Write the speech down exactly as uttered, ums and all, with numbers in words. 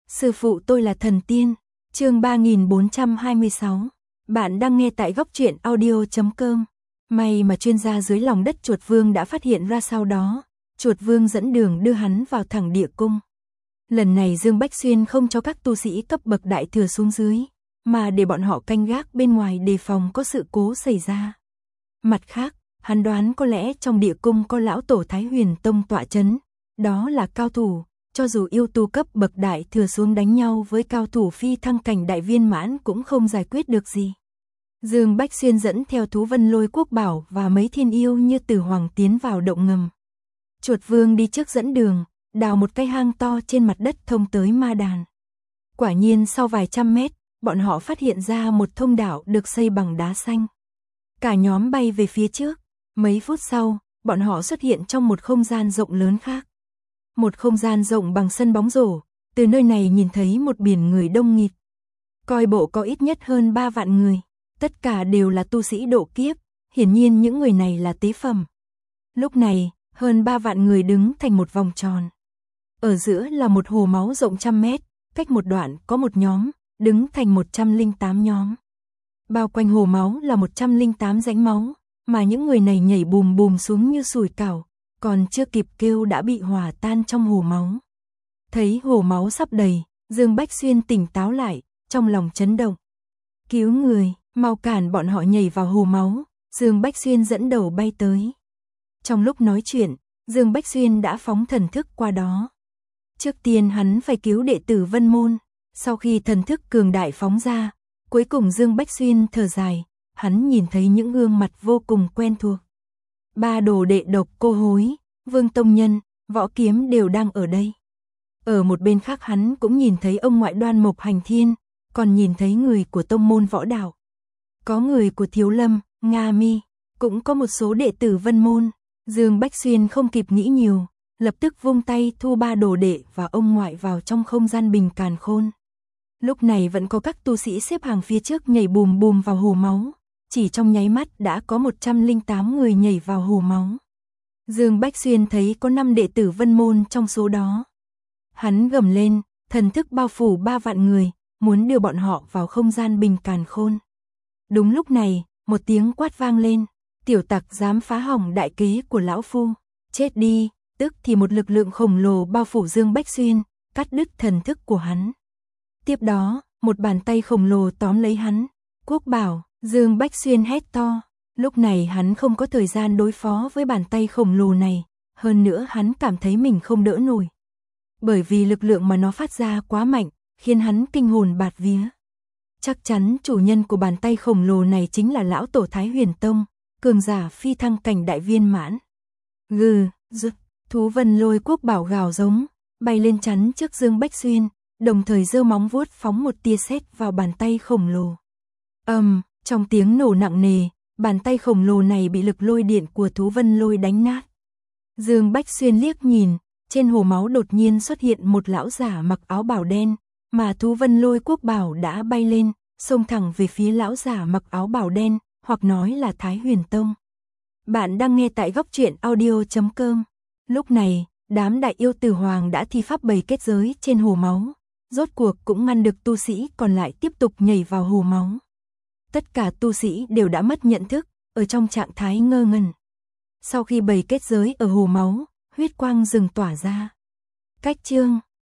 Sư phụ tôi là thần tiên. Chương ba nghìn bốn trăm hai mươi sáu. Bạn đang nghe tại góc truyện audio chấm com. May mà chuyên gia dưới lòng đất Chuột Vương đã phát hiện ra sau đó. Chuột Vương dẫn đường đưa hắn vào thẳng địa cung. Lần này Dương Bách Xuyên không cho các tu sĩ cấp bậc đại thừa xuống dưới, mà để bọn họ canh gác bên ngoài đề phòng có sự cố xảy ra. Mặt khác, hắn đoán có lẽ trong địa cung có lão tổ Thái Huyền Tông tọa chấn, đó là cao thủ, cho dù yêu tu cấp bậc đại thừa xuống đánh nhau với cao thủ phi thăng cảnh đại viên mãn cũng không giải quyết được gì. Dương Bách Xuyên dẫn theo Thú Vân Lôi Quốc Bảo và mấy thiên yêu như Tử Hoàng tiến vào động ngầm. Chuột Vương đi trước dẫn đường, đào một cái hang to trên mặt đất thông tới ma đàn. Quả nhiên sau vài trăm mét, bọn họ phát hiện ra một thông đạo được xây bằng đá xanh. Cả nhóm bay về phía trước, mấy phút sau, bọn họ xuất hiện trong một không gian rộng lớn khác. Một không gian rộng bằng sân bóng rổ, từ nơi này nhìn thấy một biển người đông nghịt. Coi bộ có ít nhất hơn ba vạn người, tất cả đều là tu sĩ độ kiếp, hiển nhiên những người này là tế phẩm. Lúc này, hơn ba vạn người đứng thành một vòng tròn. Ở giữa là một hồ máu rộng trăm mét, cách một đoạn có một nhóm, đứng thành một trăm lẻ tám nhóm. Bao quanh hồ máu là một trăm lẻ tám rãnh máu, mà những người này nhảy bùm bùm xuống như sủi cảo, còn chưa kịp kêu đã bị hòa tan trong hồ máu. Thấy hồ máu sắp đầy, Dương Bách Xuyên tỉnh táo lại, trong lòng chấn động. Cứu người, mau cản bọn họ nhảy vào hồ máu, Dương Bách Xuyên dẫn đầu bay tới. Trong lúc nói chuyện, Dương Bách Xuyên đã phóng thần thức qua đó. Trước tiên hắn phải cứu đệ tử Vân Môn, sau khi thần thức cường đại phóng ra, cuối cùng Dương Bách Xuyên thở dài, hắn nhìn thấy những gương mặt vô cùng quen thuộc. Ba đồ đệ Độc Cô Hối, Vương Tông Nhân, Võ Kiếm đều đang ở đây. Ở một bên khác hắn cũng nhìn thấy ông ngoại Đoan Mộc Hành Thiên, còn nhìn thấy người của tông môn võ đạo. Có người của Thiếu Lâm, Nga Mi, cũng có một số đệ tử Vân Môn. Dương Bách Xuyên không kịp nghĩ nhiều, lập tức vung tay thu ba đồ đệ và ông ngoại vào trong không gian bình càn khôn. Lúc này vẫn có các tu sĩ xếp hàng phía trước nhảy bùm bùm vào hồ máu, chỉ trong nháy mắt đã có một trăm lẻ tám người nhảy vào hồ máu. Dương Bách Xuyên thấy có năm đệ tử Vân Môn trong số đó. Hắn gầm lên, thần thức bao phủ ba vạn người, muốn đưa bọn họ vào không gian bình càn khôn. Đúng lúc này, một tiếng quát vang lên, tiểu tặc dám phá hỏng đại kế của lão phu, chết đi. Tức thì một lực lượng khổng lồ bao phủ Dương Bách Xuyên, cắt đứt thần thức của hắn. Tiếp đó, một bàn tay khổng lồ tóm lấy hắn. Quốc Bảo, Dương Bách Xuyên hét to. Lúc này hắn không có thời gian đối phó với bàn tay khổng lồ này, hơn nữa hắn cảm thấy mình không đỡ nổi. Bởi vì lực lượng mà nó phát ra quá mạnh, khiến hắn kinh hồn bạt vía. Chắc chắn chủ nhân của bàn tay khổng lồ này chính là lão tổ Thái Huyền Tông, cường giả phi thăng cảnh đại viên mãn. Gừ, rực. Thú Vân Lôi Quốc Bảo gào giống, bay lên chắn trước Dương Bách Xuyên, đồng thời giơ móng vuốt phóng một tia sét vào bàn tay khổng lồ. Ầm, um, trong tiếng nổ nặng nề, bàn tay khổng lồ này bị lực lôi điện của Thú Vân Lôi đánh nát. Dương Bách Xuyên liếc nhìn, trên hồ máu đột nhiên xuất hiện một lão giả mặc áo bào đen, mà Thú Vân Lôi Quốc Bảo đã bay lên, xông thẳng về phía lão giả mặc áo bào đen, hoặc nói là Thái Huyền Tông. Bạn đang nghe tại góc truyện audio chấm com. Lúc này, đám đại yêu Tử Hoàng đã thi pháp bày kết giới trên hồ máu, rốt cuộc cũng ngăn được tu sĩ còn lại tiếp tục nhảy vào hồ máu. Tất cả tu sĩ đều đã mất nhận thức, ở trong trạng thái ngơ ngẩn. Sau khi bày kết giới ở hồ máu, huyết quang rừng tỏa ra. Cách chương